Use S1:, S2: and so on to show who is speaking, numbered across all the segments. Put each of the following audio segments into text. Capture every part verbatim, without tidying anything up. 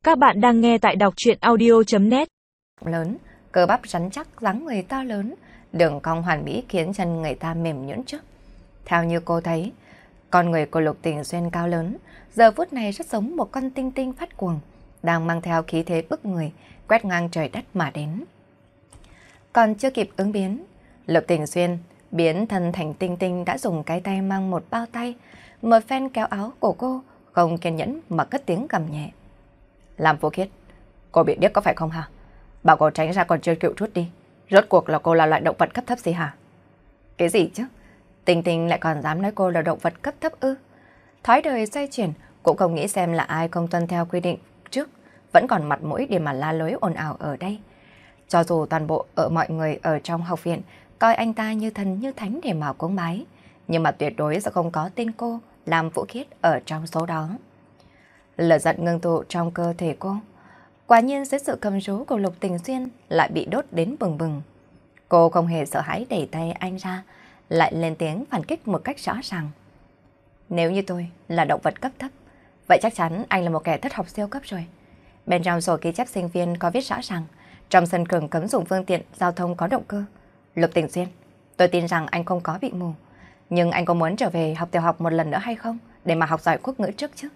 S1: Các bạn đang nghe tại đọc truyện audio.net.
S2: Lớn, cơ bắp rắn chắc, dáng người to lớn, đường cong hoàn mỹ khiến chân người ta mềm nhũn trước. Theo như cô thấy, con người của Lục Tình Xuyên cao lớn, giờ phút này rất giống một con tinh tinh phát cuồng, đang mang theo khí thế bức người, quét ngang trời đất mà đến. Còn chưa kịp ứng biến, Lục Tình Xuyên biến thân thành tinh tinh đã dùng cái tay mang một bao tay, một phen kéo áo của cô, không kiên nhẫn mà cất tiếng gầm nhẹ. Làm Vũ Khiết, cô bị điếc có phải không hả? Bảo cô tránh ra còn chưa chịu chút đi. Rốt cuộc là cô là loại động vật cấp thấp gì hả? Cái gì chứ? Tình Tình lại còn dám nói cô là động vật cấp thấp ư? Thói đời xoay chuyển, cũng không nghĩ xem là ai không tuân theo quy định trước, vẫn còn mặt mũi để mà la lối ồn ào ở đây. Cho dù toàn bộ ở mọi người ở trong học viện coi anh ta như thần như thánh để mà cúng bái, nhưng mà tuyệt đối sẽ không có tên cô làm Vũ Khiết ở trong số đó. Lửa giận ngưng tụ trong cơ thể cô, quả nhiên dưới sự cầm rú của Lục Tình Xuyên lại bị đốt đến bừng bừng. Cô không hề sợ hãi đẩy tay anh ra, lại lên tiếng phản kích một cách rõ ràng. Nếu như tôi là động vật cấp thấp, vậy chắc chắn anh là một kẻ thất học siêu cấp rồi. Bên trong sổ ghi chép sinh viên có viết rõ ràng, trong sân trường cấm dùng phương tiện giao thông có động cơ. Lục Tình Xuyên, tôi tin rằng anh không có bị mù, nhưng anh có muốn trở về học tiểu học một lần nữa hay không, để mà học giỏi quốc ngữ trước chứ?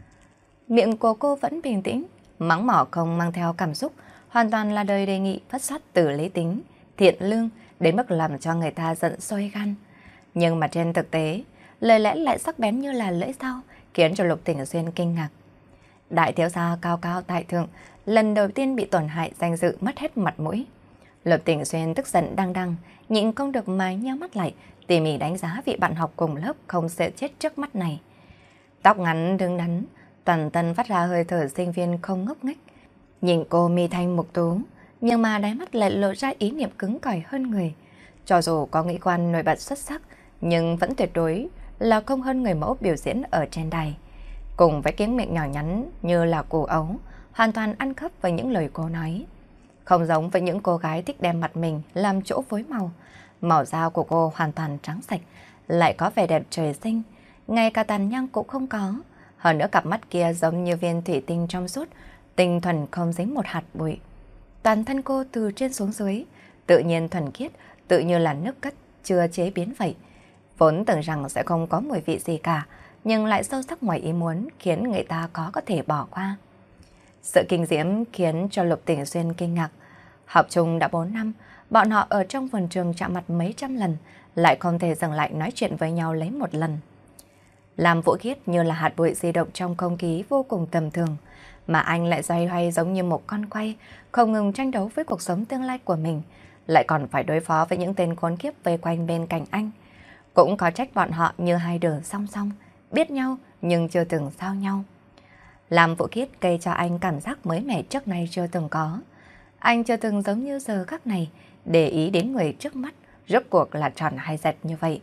S2: Miệng của cô vẫn bình tĩnh, mắng mỏ không mang theo cảm xúc, hoàn toàn là lời đề nghị phát xuất từ lý tính, thiện lương, đến mức làm cho người ta giận sôi gan. Nhưng mà trên thực tế, lời lẽ lại sắc bén như là lưỡi dao, khiến cho Lục Tình Xuyên kinh ngạc. Đại thiếu gia cao cao tại thượng, lần đầu tiên bị tổn hại danh dự, mất hết mặt mũi. Lục Tình Xuyên tức giận đăng đăng, nhịn không được mà nheo mắt lại, tỉ mỉ đánh giá vị bạn học cùng lớp không sợ chết trước mắt này. Tóc ngắn đứng đắn, toàn thân phát ra hơi thở sinh viên không ngốc nghếch. Nhìn cô mi thanh mục tú, nhưng mà đáy mắt lại lộ ra ý niệm cứng cỏi hơn người. Cho dù có ngũ quan nổi bật xuất sắc, nhưng vẫn tuyệt đối là không hơn người mẫu biểu diễn ở trên đài. Cùng với tiếng miệng nhỏ nhắn như là củ ấu, hoàn toàn ăn khớp với những lời cô nói. Không giống với những cô gái thích đem mặt mình làm chỗ phối màu. Màu da của cô hoàn toàn trắng sạch, lại có vẻ đẹp trời sinh, ngay cả tàn nhang cũng không có. Hơn nữa cặp mắt kia giống như viên thủy tinh trong suốt, tinh thuần không dính một hạt bụi. Toàn thân cô từ trên xuống dưới, tự nhiên thuần khiết, tự như là nước cất chưa chế biến vậy. Vốn tưởng rằng sẽ không có mùi vị gì cả, nhưng lại sâu sắc ngoài ý muốn, khiến người ta có có thể bỏ qua. Sự kinh diễm khiến cho Lục Tình Xuyên kinh ngạc. Học chung đã bốn năm, bọn họ ở trong vườn trường chạm mặt mấy trăm lần, lại không thể dừng lại nói chuyện với nhau lấy một lần. Làm Vũ Khiết như là hạt bụi di động trong không khí vô cùng tầm thường, mà anh lại xoay hoay giống như một con quay, không ngừng tranh đấu với cuộc sống tương lai của mình, lại còn phải đối phó với những tên khốn kiếp vây quanh bên cạnh anh. Cũng có trách bọn họ như hai đường song song, biết nhau nhưng chưa từng giao nhau. Làm Vũ Khiết gây cho anh cảm giác mới mẻ trước nay chưa từng có. Anh chưa từng giống như giờ khắc này để ý đến người trước mắt, rốt cuộc là tròn hay dẹt như vậy.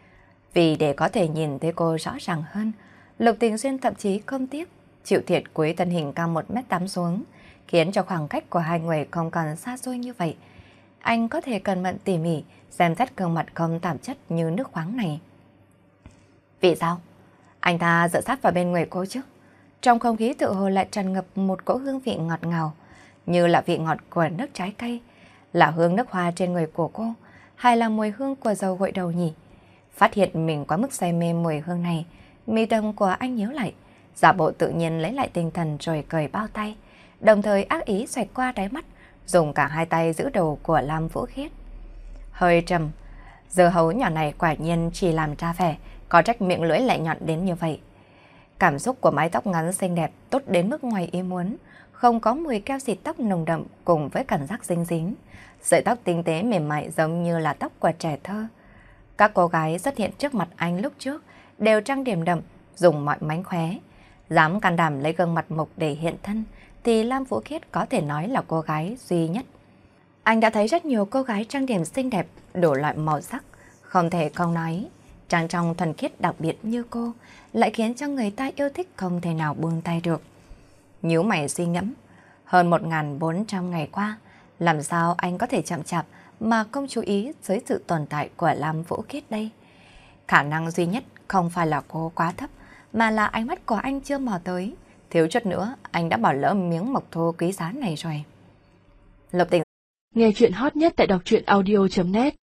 S2: Vì để có thể nhìn thấy cô rõ ràng hơn, Lục Tình Xuyên thậm chí không tiếc chịu thiệt cúi thân hình cao một mét tám xuống, khiến cho khoảng cách của hai người không còn xa xôi như vậy. Anh có thể cẩn mận tỉ mỉ xem xét gương mặt không tạp chất như nước khoáng này. Vì sao? Anh ta dựa sát vào bên người cô chứ? Trong không khí tự hồ lại tràn ngập một cỗ hương vị ngọt ngào, như là vị ngọt của nước trái cây, là hương nước hoa trên người của cô, hay là mùi hương của dầu gội đầu nhỉ? Phát hiện mình quá mức say mê mùi hương này, mi tâm của anh nhíu lại, giả bộ tự nhiên lấy lại tinh thần rồi cởi bao tay, đồng thời ác ý xoẹt qua đáy mắt, dùng cả hai tay giữ đầu của Lam Vũ Khiết. Hơi trầm, giờ hấu nhỏ này quả nhiên chỉ làm ra vẻ, có trách miệng lưỡi lại nhọn đến như vậy. Cảm xúc của mái tóc ngắn xinh đẹp tốt đến mức ngoài ý muốn, không có mùi keo xịt tóc nồng đậm cùng với cảm giác dính dính. Sợi tóc tinh tế mềm mại giống như là tóc của trẻ thơ. Các cô gái xuất hiện trước mặt anh lúc trước đều trang điểm đậm, dùng mọi mánh khóe. Dám can đảm lấy gương mặt mộc để hiện thân thì Lam Vũ Khiết có thể nói là cô gái duy nhất. Anh đã thấy rất nhiều cô gái trang điểm xinh đẹp, đủ loại màu sắc, không thể không nói. Trang trong thuần khiết đặc biệt như cô lại khiến cho người ta yêu thích không thể nào buông tay được. Nhíu mày suy ngẫm, hơn một nghìn bốn trăm ngày qua, làm sao anh có thể chậm chạp mà không chú ý tới sự tồn tại của Lam Vũ Khiết đây? Khả năng duy nhất không phải là cô quá thấp, mà là ánh mắt của anh chưa mò tới, thiếu chút nữa anh đã bỏ lỡ miếng mộc thô quý giá này rồi. Lục Tình
S1: Nghe chuyện hot nhất tại đọc truyện audio chấm net